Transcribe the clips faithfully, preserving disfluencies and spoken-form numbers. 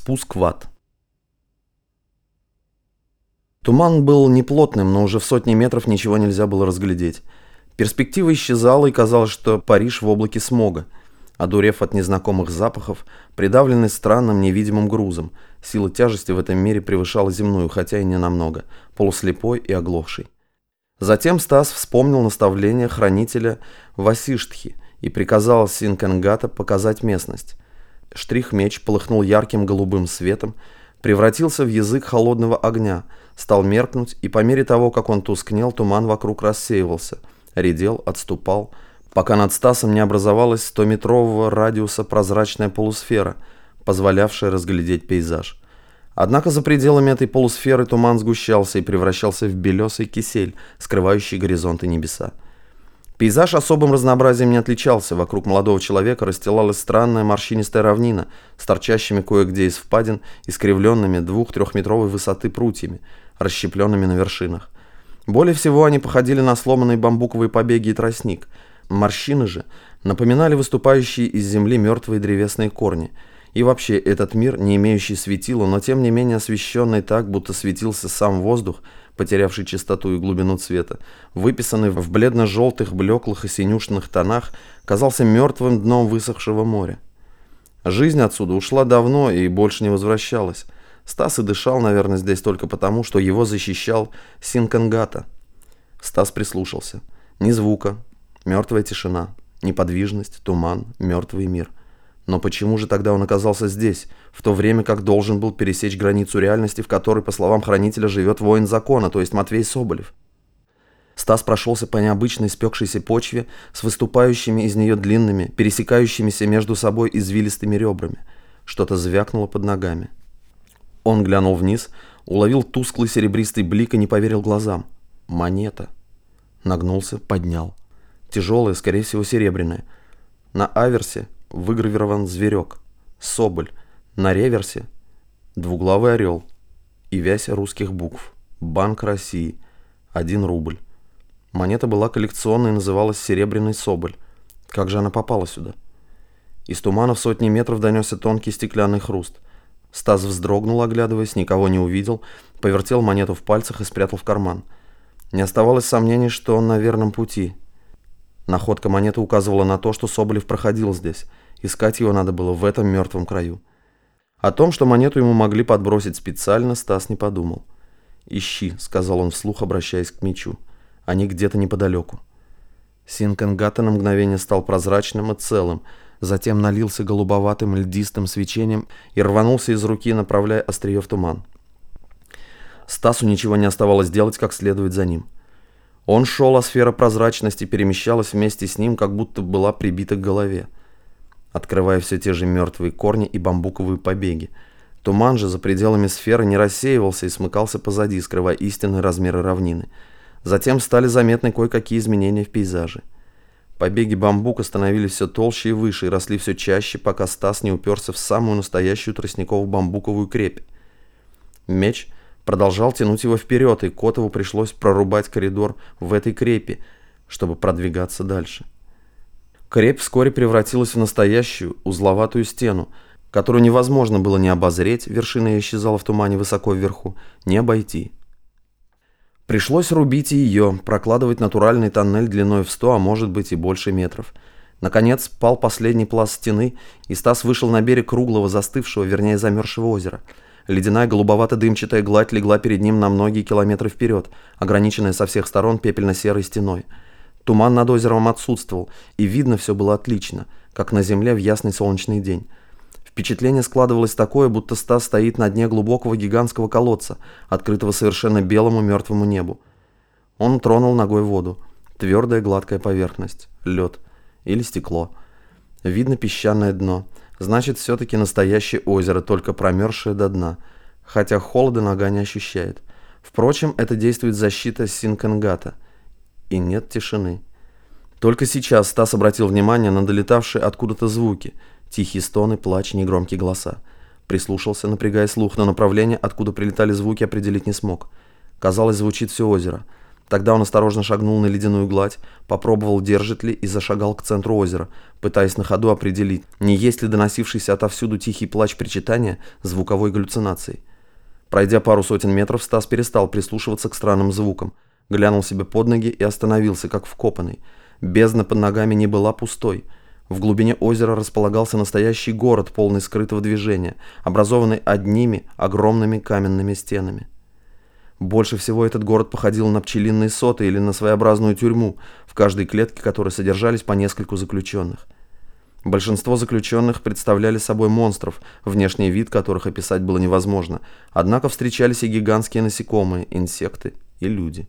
Спуск в ад. Туман был неплотным, но уже в сотни метров ничего нельзя было разглядеть. Перспектива исчезала, и казалось, что Париж в облаке смога. Одурев от незнакомых запахов, придавленный странным невидимым грузом, сила тяжести в этом мире превышала земную, хотя и не намного, полуслепой и оглохший. Затем Стас вспомнил наставление хранителя Васиштхи и приказал Синкангата показать местность. Штрих-меч полыхнул ярким голубым светом, превратился в язык холодного огня, стал меркнуть, и по мере того, как он тускнел, туман вокруг рассеивался, редел, отступал, пока над Стасом не образовалась стометрового радиуса прозрачная полусфера, позволявшая разглядеть пейзаж. Однако за пределами этой полусферы туман сгущался и превращался в белесый кисель, скрывающий горизонты небеса. Пейзаж особым разнообразием не отличался. Вокруг молодого человека расстилалась странная морщинистая равнина с торчащими кое-где из впадин искривленными двух-трехметровой высоты прутьями, расщепленными на вершинах. Более всего они походили на сломанные бамбуковые побеги и тростник. Морщины же напоминали выступающие из земли мертвые древесные корни. И вообще этот мир, не имеющий светила, но тем не менее освещенный так, будто светился сам воздух, потерявший чистоту и глубину цвета, выписанный в бледно-желтых, блеклых и синюшных тонах, казался мертвым дном высохшего моря. Жизнь отсюда ушла давно и больше не возвращалась. Стас и дышал, наверное, здесь только потому, что его защищал Синкангата. Стас прислушался. Ни звука, мертвая тишина, неподвижность, туман, мертвый мир. Но почему же тогда он оказался здесь, в то время как должен был пересечь границу реальности, в которой, по словам хранителя, живет воин закона, то есть Матвей Соболев? Стас прошелся по необычной спекшейся почве с выступающими из нее длинными, пересекающимися между собой извилистыми ребрами. Что-то звякнуло под ногами. Он глянул вниз, уловил тусклый серебристый блик и не поверил глазам. Монета. Нагнулся, поднял. Тяжелая, скорее всего, серебряная. На аверсе выгравирован зверек, соболь, на реверсе двуглавый орел и вязь русских букв. Банк России, один рубль. Монета была коллекционной и называлась «Серебряный соболь». Как же она попала сюда? Из тумана в сотни метров донесся тонкий стеклянный хруст. Стас вздрогнул, оглядываясь, никого не увидел, повертел монету в пальцах и спрятал в карман. Не оставалось сомнений, что он на верном пути. Находка монеты указывала на то, что Соболев проходил здесь. Искать его надо было в этом мертвом краю. О том, что монету ему могли подбросить специально, Стас не подумал. «Ищи», — сказал он вслух, обращаясь к мечу. «Они где-то неподалеку». Синкангата на мгновение стал прозрачным и целым, затем налился голубоватым льдистым свечением и рванулся из руки, направляя острие в туман. Стасу ничего не оставалось делать, как следовать за ним. Он шел, а сфера прозрачности перемещалась вместе с ним, как будто была прибита к голове, открывая все те же мертвые корни и бамбуковые побеги. Туман же за пределами сферы не рассеивался и смыкался позади, скрывая истинные размеры равнины. Затем стали заметны кое-какие изменения в пейзаже. Побеги бамбука становились все толще и выше и росли все чаще, пока Стас не уперся в самую настоящую тростниково-бамбуковую крепь. Меч продолжал тянуть его вперед, и Котову пришлось прорубать коридор в этой крепи, чтобы продвигаться дальше. Крепь вскоре превратилась в настоящую узловатую стену, которую невозможно было ни обозреть, вершина ее исчезала в тумане высоко вверху, ни обойти. Пришлось рубить и ее, прокладывать натуральный тоннель длиной в сто, а может быть и больше метров. Наконец пал последний пласт стены, и Стас вышел на берег круглого, застывшего, вернее замерзшего озера. Ледяная голубовато-дымчатая гладь легла перед ним на многие километры вперед, ограниченная со всех сторон пепельно-серой стеной. Туман над озером отсутствовал, и видно все было отлично, как на земле в ясный солнечный день. Впечатление складывалось такое, будто Стас стоит на дне глубокого гигантского колодца, открытого совершенно белому мертвому небу. Он тронул ногой воду. Твердая гладкая поверхность, лед или стекло. Видно песчаное дно. Значит, все-таки настоящее озеро, только промерзшее до дна, хотя холода нога не ощущает. Впрочем, это действует защита Синкангата. И нет тишины. Только сейчас Стас обратил внимание на долетавшие откуда-то звуки. Тихие стоны, плач, негромкие голоса. Прислушался, напрягая слух, но направление, откуда прилетали звуки, определить не смог. Казалось, звучит все озеро. Тогда он осторожно шагнул на ледяную гладь, попробовал, держит ли, и зашагал к центру озера, пытаясь на ходу определить, не есть ли доносившийся отовсюду тихий плач причитания звуковой галлюцинацией. Пройдя пару сотен метров, Стас перестал прислушиваться к странным звукам, глянул себе под ноги и остановился, как вкопанный. Бездна под ногами не была пустой. В глубине озера располагался настоящий город, полный скрытого движения, образованный одними огромными каменными стенами. Больше всего этот город походил на пчелиные соты или на своеобразную тюрьму, в каждой клетке которой содержались по нескольку заключенных. Большинство заключенных представляли собой монстров, внешний вид которых описать было невозможно, однако встречались и гигантские насекомые, инсекты и люди.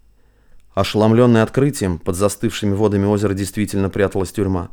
Ошеломленный открытием, под застывшими водами озера действительно пряталась тюрьма.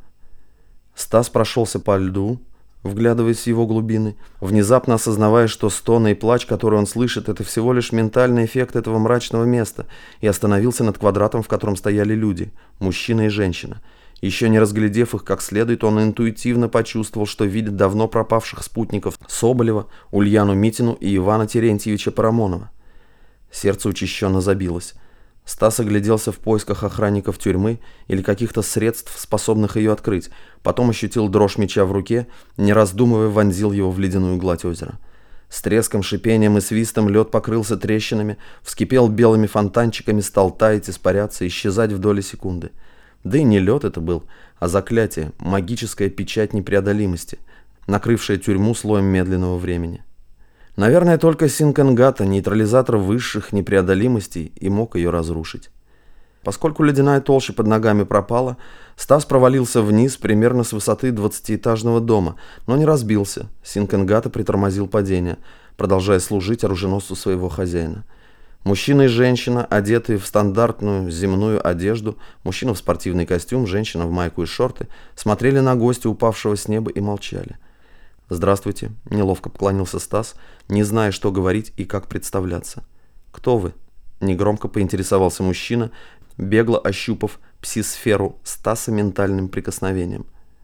Стас прошелся по льду, вглядываясь в его глубины, внезапно осознавая, что стоны и плач, который он слышит, это всего лишь ментальный эффект этого мрачного места, и остановился над квадратом, в котором стояли люди, мужчина и женщина. Еще не разглядев их как следует, он интуитивно почувствовал, что видит давно пропавших спутников Соболева, Ульяну Митину и Ивана Терентьевича Парамонова. Сердце учащенно забилось. Стас огляделся в поисках охранников тюрьмы или каких-то средств, способных ее открыть, потом ощутил дрожь меча в руке, не раздумывая вонзил его в ледяную гладь озера. С треском, шипением и свистом лед покрылся трещинами, вскипел белыми фонтанчиками, стал таять, испаряться, исчезать в доли секунды. Да и не лед это был, а заклятие, магическая печать непреодолимости, накрывшая тюрьму слоем медленного времени. Наверное, только Синкангата, нейтрализатор высших непреодолимостей, и мог ее разрушить. Поскольку ледяная толща под ногами пропала, Стас провалился вниз примерно с высоты двадцатиэтажного дома, но не разбился. Синкангата притормозил падение, продолжая служить оруженосцу своего хозяина. Мужчина и женщина, одетые в стандартную земную одежду, мужчина в спортивный костюм, женщина в майку и шорты, смотрели на гостя, упавшего с неба, и молчали. «Здравствуйте», — неловко поклонился Стас, не зная, что говорить и как представляться. «Кто вы?» — негромко поинтересовался мужчина, бегло ощупав пси-сферу Стаса ментальным прикосновением.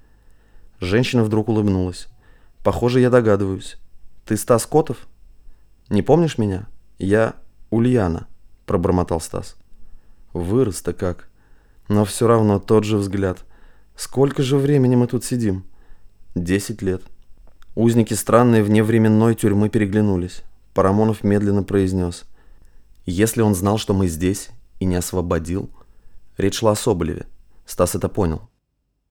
Женщина вдруг улыбнулась. «Похоже, я догадываюсь. Ты Стас Котов? Не помнишь меня? Я Ульяна», — пробормотал Стас. «Вырос-то как. Но все равно тот же взгляд. Сколько же времени мы тут сидим?» «Десять лет». Узники странной вневременной тюрьмы переглянулись. Парамонов медленно произнес: «Если он знал, что мы здесь, и не освободил...» Речь шла о Соболеве. Стас это понял.